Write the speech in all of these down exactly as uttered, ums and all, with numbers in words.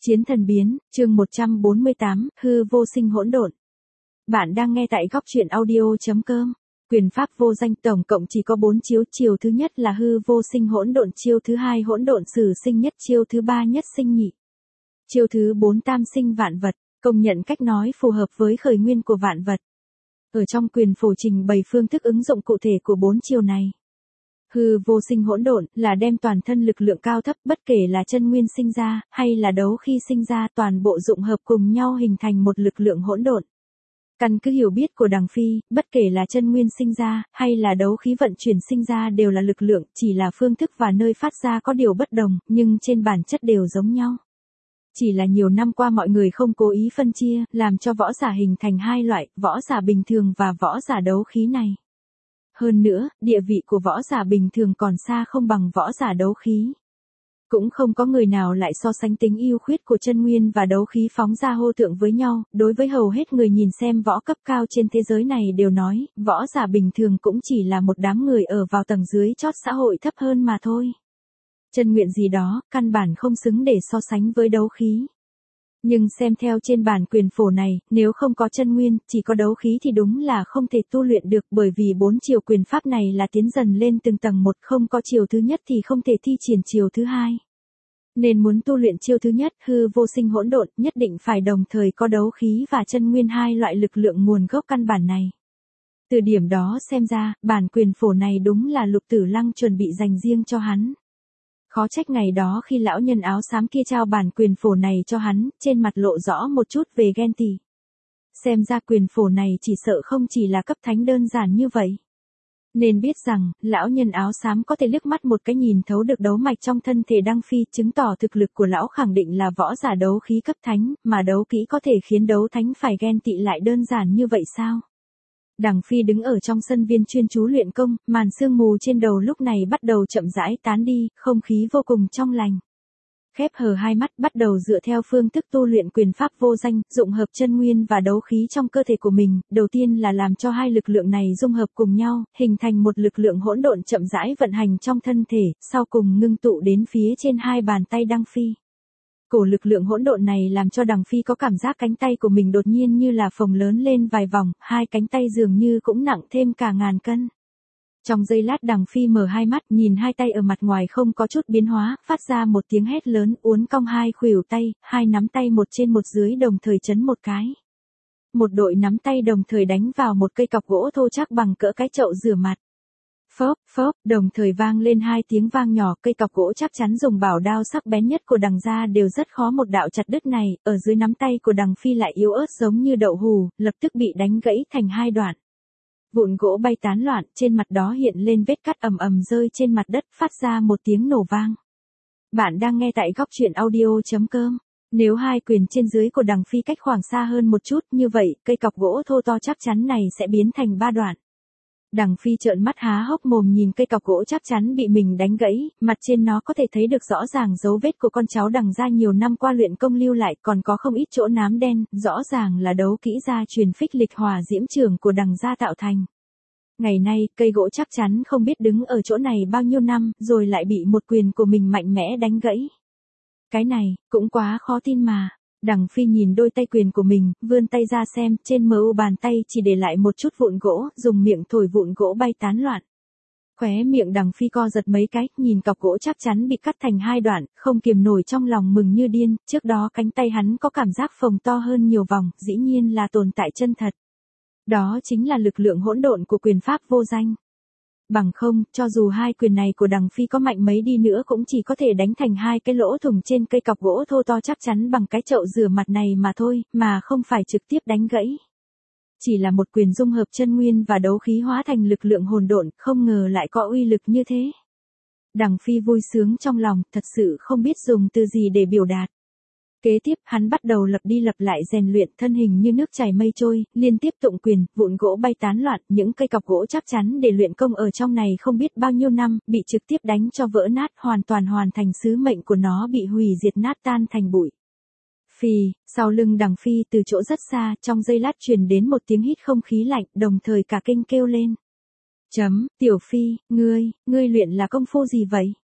Chiến thần biến, chương một trăm bốn mươi tám, hư vô sinh hỗn độn. Bạn đang nghe tại góc truyện audio.com. Quyền pháp vô danh tổng cộng chỉ có bốn chiêu, chiêu thứ nhất là hư vô sinh hỗn độn, chiêu thứ hai hỗn độn sử sinh nhất, chiêu thứ ba nhất sinh nhị, chiêu thứ bốn tam sinh vạn vật, công nhận cách nói phù hợp với khởi nguyên của vạn vật. Ở trong quyền phổ trình bày phương thức ứng dụng cụ thể của bốn chiêu này. Hư vô sinh hỗn độn là đem toàn thân lực lượng cao thấp, bất kể là chân nguyên sinh ra hay là đấu khi sinh ra, toàn bộ dụng hợp cùng nhau hình thành một lực lượng hỗn độn. Căn cứ hiểu biết của Đằng Phi, bất kể là chân nguyên sinh ra hay là đấu khí vận chuyển sinh ra đều là lực lượng, chỉ là phương thức và nơi phát ra có điều bất đồng, nhưng trên bản chất đều giống nhau. Chỉ là nhiều năm qua mọi người không cố ý phân chia, làm cho võ giả hình thành hai loại, võ giả bình thường và võ giả đấu khí này. Hơn nữa, địa vị của võ giả bình thường còn xa không bằng võ giả đấu khí. Cũng không có người nào lại so sánh tính ưu khuyết của chân nguyên và đấu khí phóng ra hô thượng với nhau. Đối với hầu hết người nhìn xem võ cấp cao trên thế giới này đều nói, võ giả bình thường cũng chỉ là một đám người ở vào tầng dưới chót xã hội thấp hơn mà thôi. Chân nguyện gì đó, căn bản không xứng để so sánh với đấu khí. Nhưng xem theo trên bản quyền phổ này, nếu không có chân nguyên, chỉ có đấu khí thì đúng là không thể tu luyện được, bởi vì bốn chiều quyền pháp này là tiến dần lên từng tầng một, không có chiều thứ nhất thì không thể thi triển chiều thứ hai. Nên muốn tu luyện chiêu thứ nhất, hư vô sinh hỗn độn, nhất định phải đồng thời có đấu khí và chân nguyên hai loại lực lượng nguồn gốc căn bản này. Từ điểm đó xem ra, bản quyền phổ này đúng là Lục Tử Lăng chuẩn bị dành riêng cho hắn. Khó trách ngày đó khi lão nhân áo xám kia trao bản quyền phổ này cho hắn, trên mặt lộ rõ một chút về ghen tị. Xem ra quyền phổ này chỉ sợ không chỉ là cấp thánh đơn giản như vậy. Nên biết rằng, lão nhân áo xám có thể liếc mắt một cái nhìn thấu được đấu mạch trong thân thể Đăng Phi, chứng tỏ thực lực của lão khẳng định là võ giả đấu khí cấp thánh, mà đấu kỹ có thể khiến đấu thánh phải ghen tị lại đơn giản như vậy sao? Đằng Phi đứng ở trong sân viên chuyên chú luyện công, màn sương mù trên đầu lúc này bắt đầu chậm rãi tán đi, không khí vô cùng trong lành. Khép hờ hai mắt, bắt đầu dựa theo phương thức tu luyện quyền pháp vô danh, dụng hợp chân nguyên và đấu khí trong cơ thể của mình, đầu tiên là làm cho hai lực lượng này dung hợp cùng nhau, hình thành một lực lượng hỗn độn chậm rãi vận hành trong thân thể, sau cùng ngưng tụ đến phía trên hai bàn tay Đăng Phi. Cổ lực lượng hỗn độn này làm cho Đằng Phi có cảm giác cánh tay của mình đột nhiên như là phồng lớn lên vài vòng, hai cánh tay dường như cũng nặng thêm cả ngàn cân. Trong giây lát Đằng Phi mở hai mắt, nhìn hai tay ở mặt ngoài không có chút biến hóa, phát ra một tiếng hét lớn, uốn cong hai khuỷu tay, hai nắm tay một trên một dưới đồng thời chấn một cái. Một đội nắm tay đồng thời đánh vào một cây cọc gỗ thô chắc bằng cỡ cái chậu rửa mặt. Phốp, phốp, đồng thời vang lên hai tiếng vang nhỏ, cây cọc gỗ chắc chắn dùng bảo đao sắc bén nhất của Đằng gia đều rất khó một đạo chặt đứt này, ở dưới nắm tay của Đằng Phi lại yếu ớt giống như đậu hù, lập tức bị đánh gãy thành hai đoạn. Vụn gỗ bay tán loạn, trên mặt đó hiện lên vết cắt ầm ầm rơi trên mặt đất, phát ra một tiếng nổ vang. Bạn đang nghe tại góc truyện audio.com. Nếu hai quyền trên dưới của Đằng Phi cách khoảng xa hơn một chút, như vậy, cây cọc gỗ thô to chắc chắn này sẽ biến thành ba đoạn. Đằng Phi trợn mắt há hốc mồm nhìn cây cọc gỗ chắc chắn bị mình đánh gãy, mặt trên nó có thể thấy được rõ ràng dấu vết của con cháu Đằng gia nhiều năm qua luyện công lưu lại, còn có không ít chỗ nám đen, rõ ràng là đấu kỹ gia truyền phích lịch hỏa diễm trường của Đằng gia tạo thành. Ngày nay, cây gỗ chắc chắn không biết đứng ở chỗ này bao nhiêu năm, rồi lại bị một quyền của mình mạnh mẽ đánh gãy. Cái này, cũng quá khó tin mà. Đằng Phi nhìn đôi tay quyền của mình, vươn tay ra xem, trên mờ u bàn tay chỉ để lại một chút vụn gỗ, dùng miệng thổi vụn gỗ bay tán loạn. Khóe miệng Đằng Phi co giật mấy cái, nhìn cọc gỗ chắc chắn bị cắt thành hai đoạn, không kiềm nổi trong lòng mừng như điên, trước đó cánh tay hắn có cảm giác phồng to hơn nhiều vòng, dĩ nhiên là tồn tại chân thật. Đó chính là lực lượng hỗn độn của quyền pháp vô danh. Bằng không, cho dù hai quyền này của Đằng Phi có mạnh mấy đi nữa cũng chỉ có thể đánh thành hai cái lỗ thủng trên cây cọc gỗ thô to chắc chắn bằng cái chậu rửa mặt này mà thôi, mà không phải trực tiếp đánh gãy. Chỉ là một quyền dung hợp chân nguyên và đấu khí hóa thành lực lượng hỗn độn, không ngờ lại có uy lực như thế. Đằng Phi vui sướng trong lòng, thật sự không biết dùng từ gì để biểu đạt. Kế tiếp, hắn bắt đầu lặp đi lặp lại rèn luyện, thân hình như nước chảy mây trôi, liên tiếp tụng quyền, vụn gỗ bay tán loạn, những cây cọc gỗ chắc chắn để luyện công ở trong này không biết bao nhiêu năm, bị trực tiếp đánh cho vỡ nát, hoàn toàn hoàn thành sứ mệnh của nó, bị hủy diệt nát tan thành bụi. Phì, sau lưng Đằng Phi từ chỗ rất xa, trong giây lát truyền đến một tiếng hít không khí lạnh, đồng thời cả kinh kêu lên. Chấm, Tiểu Phi, ngươi, ngươi luyện là công phu gì vậy?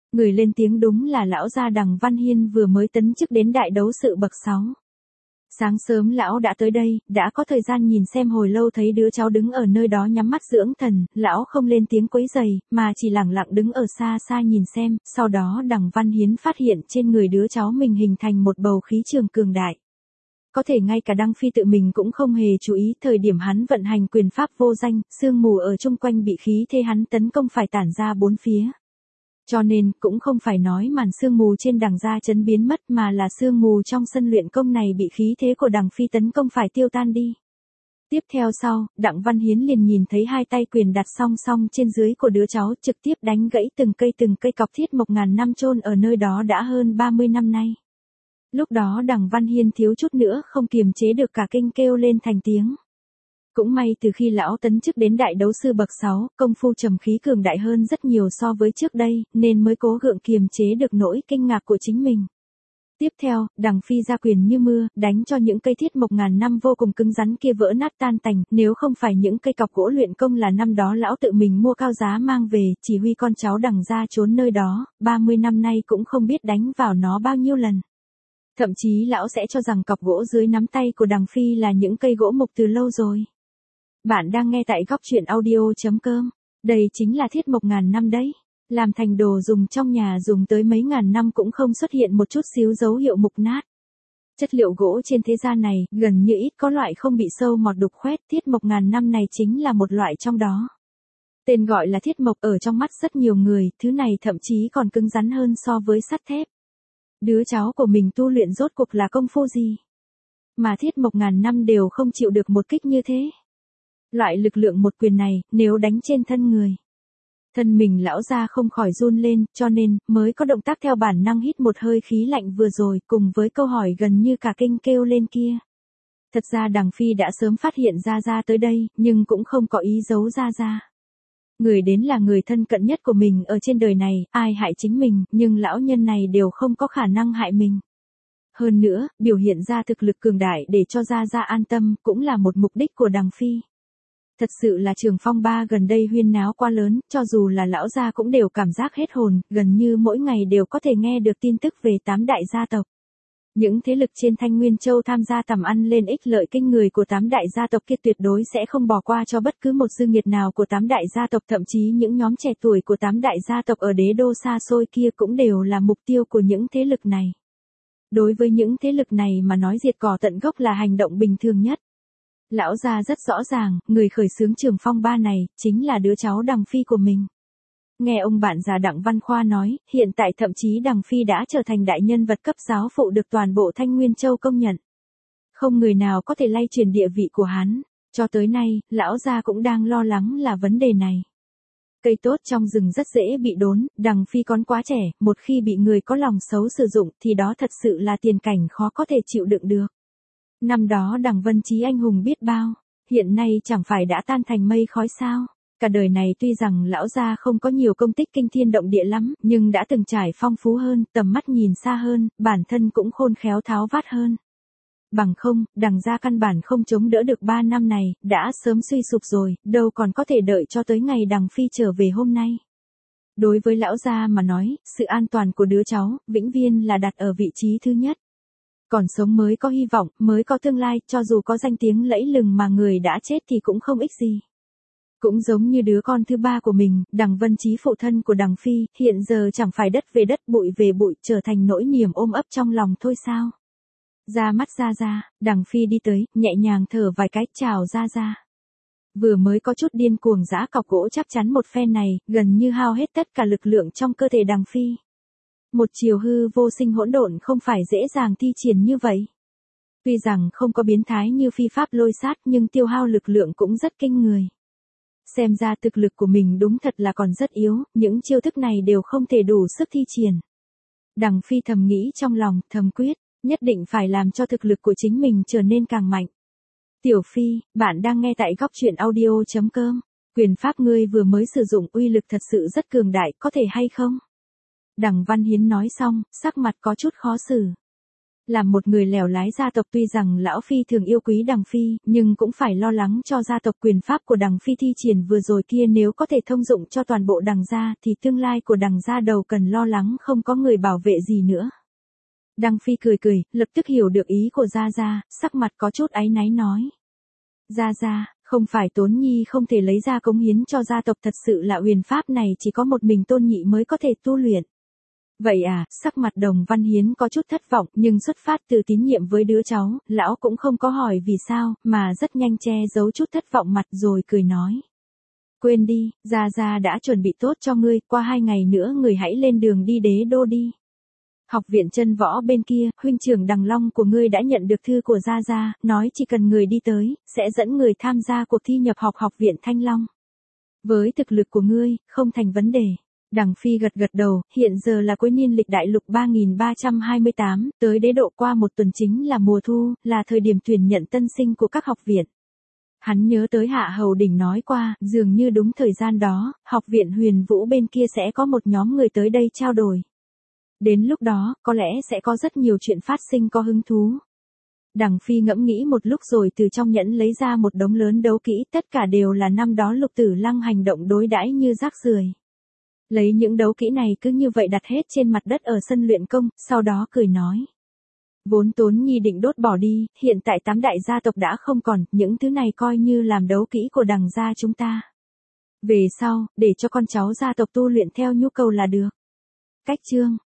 Người lên tiếng đúng là lão gia Đằng Văn Hiên vừa mới tấn chức đến đại đấu sự bậc sáu. Sáng sớm lão đã tới đây, đã có thời gian nhìn xem hồi lâu thấy đứa cháu đứng ở nơi đó nhắm mắt dưỡng thần, lão không lên tiếng quấy rầy, mà chỉ lặng lặng đứng ở xa xa nhìn xem, sau đó Đằng Văn Hiến phát hiện trên người đứa cháu mình hình thành một bầu khí trường cường đại. Có thể ngay cả Đăng Phi tự mình cũng không hề chú ý, thời điểm hắn vận hành quyền pháp vô danh, sương mù ở chung quanh bị khí thế hắn tấn công phải tản ra bốn phía. Cho nên, cũng không phải nói màn sương mù trên Đằng gia chấn biến mất mà là sương mù trong sân luyện công này bị khí thế của Đằng Phi tấn công phải tiêu tan đi. Tiếp theo sau, Đặng Văn Hiến liền nhìn thấy hai tay quyền đặt song song trên dưới của đứa cháu trực tiếp đánh gãy từng cây từng cây cọc thiết mộc ngàn năm chôn ở nơi đó đã hơn ba mươi năm nay. Lúc đó Đằng Văn Hiên thiếu chút nữa không kiềm chế được cả kinh kêu lên thành tiếng. Cũng may từ khi lão tấn chức đến đại đấu sư bậc sáu, công phu trầm khí cường đại hơn rất nhiều so với trước đây, nên mới cố gượng kiềm chế được nỗi kinh ngạc của chính mình. Tiếp theo, Đằng Phi ra quyền như mưa, đánh cho những cây thiết mộc ngàn năm vô cùng cứng rắn kia vỡ nát tan tành, nếu không phải những cây cọc gỗ luyện công là năm đó lão tự mình mua cao giá mang về, chỉ huy con cháu Đằng gia trốn nơi đó, ba mươi năm nay cũng không biết đánh vào nó bao nhiêu lần. Thậm chí lão sẽ cho rằng cọc gỗ dưới nắm tay của Đằng Phi là những cây gỗ mục từ lâu rồi. Bạn đang nghe tại góc truyện audio.com. Đây chính là thiết mộc ngàn năm đấy. Làm thành đồ dùng trong nhà dùng tới mấy ngàn năm cũng không xuất hiện một chút xíu dấu hiệu mục nát. Chất liệu gỗ trên thế gian này gần như ít có loại không bị sâu mọt đục khoét, thiết mộc ngàn năm này chính là một loại trong đó. Tên gọi là thiết mộc ở trong mắt rất nhiều người, thứ này thậm chí còn cứng rắn hơn so với sắt thép. Đứa cháu của mình tu luyện rốt cuộc là công phu gì? Mà thiết mộc ngàn năm đều không chịu được một kích như thế. Loại lực lượng một quyền này, nếu đánh trên thân người. Thân mình lão ra không khỏi run lên, cho nên, mới có động tác theo bản năng hít một hơi khí lạnh vừa rồi, cùng với câu hỏi gần như cả kinh kêu lên kia. Thật ra Đằng Phi đã sớm phát hiện ra ra tới đây, nhưng cũng không có ý giấu ra ra. Người đến là người thân cận nhất của mình ở trên đời này, ai hại chính mình, nhưng lão nhân này đều không có khả năng hại mình. Hơn nữa, biểu hiện ra thực lực cường đại để cho ra ra an tâm, cũng là một mục đích của Đằng Phi. Thật sự là trường phong ba gần đây huyên náo quá lớn, cho dù là lão gia cũng đều cảm giác hết hồn, gần như mỗi ngày đều có thể nghe được tin tức về tám đại gia tộc. Những thế lực trên Thanh Nguyên Châu tham gia tầm ăn lên ích lợi kinh người của tám đại gia tộc kia tuyệt đối sẽ không bỏ qua cho bất cứ một dư nghiệt nào của tám đại gia tộc, thậm chí những nhóm trẻ tuổi của tám đại gia tộc ở đế đô xa xôi kia cũng đều là mục tiêu của những thế lực này. Đối với những thế lực này mà nói diệt cỏ tận gốc là hành động bình thường nhất. Lão gia rất rõ ràng, người khởi xướng trường phong ba này, chính là đứa cháu Đằng Phi của mình. Nghe ông bạn già Đặng Văn Khoa nói, hiện tại thậm chí Đằng Phi đã trở thành đại nhân vật cấp giáo phụ được toàn bộ Thanh Nguyên Châu công nhận. Không người nào có thể lay truyền địa vị của hắn, cho tới nay, lão gia cũng đang lo lắng là vấn đề này. Cây tốt trong rừng rất dễ bị đốn, Đằng Phi còn quá trẻ, một khi bị người có lòng xấu sử dụng thì đó thật sự là tiền cảnh khó có thể chịu đựng được. Năm đó Đằng Vân Chí anh hùng biết bao, hiện nay chẳng phải đã tan thành mây khói sao. Cả đời này tuy rằng lão gia không có nhiều công tích kinh thiên động địa lắm, nhưng đã từng trải phong phú hơn, tầm mắt nhìn xa hơn, bản thân cũng khôn khéo tháo vát hơn. Bằng không, Đằng gia căn bản không chống đỡ được ba năm này, đã sớm suy sụp rồi, đâu còn có thể đợi cho tới ngày Đằng Phi trở về hôm nay. Đối với lão gia mà nói, sự an toàn của đứa cháu, vĩnh viễn là đặt ở vị trí thứ nhất. Còn sống mới có hy vọng, mới có tương lai, cho dù có danh tiếng lẫy lừng mà người đã chết thì cũng không ích gì. Cũng giống như đứa con thứ ba của mình, Đằng Vân Chí phụ thân của Đằng Phi, hiện giờ chẳng phải đất về đất bụi về bụi trở thành nỗi niềm ôm ấp trong lòng thôi sao. Ra mắt ra ra, Đằng Phi đi tới, nhẹ nhàng thở vài cái, chào ra ra. Vừa mới có chút điên cuồng giã cọc gỗ chắc chắn một phen này, gần như hao hết tất cả lực lượng trong cơ thể Đằng Phi. Một chiều hư vô sinh hỗn độn không phải dễ dàng thi triển như vậy. Tuy rằng không có biến thái như phi pháp lôi sát nhưng tiêu hao lực lượng cũng rất kinh người. Xem ra thực lực của mình đúng thật là còn rất yếu, những chiêu thức này đều không thể đủ sức thi triển. Đằng Phi thầm nghĩ trong lòng, thầm quyết, nhất định phải làm cho thực lực của chính mình trở nên càng mạnh. Tiểu Phi, bạn đang nghe tại góc truyện audio.com. Quyền pháp ngươi vừa mới sử dụng uy lực thật sự rất cường đại, có thể hay không? Đằng Văn Hiến nói xong, sắc mặt có chút khó xử. Làm một người lèo lái gia tộc tuy rằng lão phi thường yêu quý Đằng Phi, nhưng cũng phải lo lắng cho gia tộc quyền pháp của Đằng Phi thi triển vừa rồi kia nếu có thể thông dụng cho toàn bộ Đằng gia thì tương lai của Đằng gia đầu cần lo lắng không có người bảo vệ gì nữa. Đằng Phi cười cười, lập tức hiểu được ý của Gia Gia, sắc mặt có chút áy náy nói. Gia Gia, không phải Tốn Nhi không thể lấy ra cống hiến cho gia tộc, thật sự là huyền pháp này chỉ có một mình Tôn Nhị mới có thể tu luyện. Vậy à, sắc mặt Đồng Văn Hiến có chút thất vọng, nhưng xuất phát từ tín nhiệm với đứa cháu, lão cũng không có hỏi vì sao, mà rất nhanh che giấu chút thất vọng mặt rồi cười nói. Quên đi, Gia Gia đã chuẩn bị tốt cho ngươi, qua hai ngày nữa người hãy lên đường đi Đế Đô đi. Học viện chân võ bên kia, huynh trưởng Đằng Long của ngươi đã nhận được thư của Gia Gia, nói chỉ cần người đi tới, sẽ dẫn người tham gia cuộc thi nhập học học viện Thanh Long. Với thực lực của ngươi, không thành vấn đề. Đằng Phi gật gật đầu, hiện giờ là cuối niên lịch đại lục ba nghìn ba trăm hai mươi tám, tới đế độ qua một tuần chính là mùa thu, là thời điểm tuyển nhận tân sinh của các học viện. Hắn nhớ tới Hạ Hầu Đỉnh nói qua, dường như đúng thời gian đó, học viện Huyền Vũ bên kia sẽ có một nhóm người tới đây trao đổi. Đến lúc đó, có lẽ sẽ có rất nhiều chuyện phát sinh có hứng thú. Đằng Phi ngẫm nghĩ một lúc rồi từ trong nhẫn lấy ra một đống lớn đấu kỹ, tất cả đều là năm đó Lục Tử Lăng hành động đối đãi như rác rưởi. Lấy những đấu kỹ này cứ như vậy đặt hết trên mặt đất ở sân luyện công, sau đó cười nói. Vốn Tốn Nhi định đốt bỏ đi, hiện tại tám đại gia tộc đã không còn, những thứ này coi như làm đấu kỹ của Đằng gia chúng ta. Về sau, để cho con cháu gia tộc tu luyện theo nhu cầu là được. Cách chương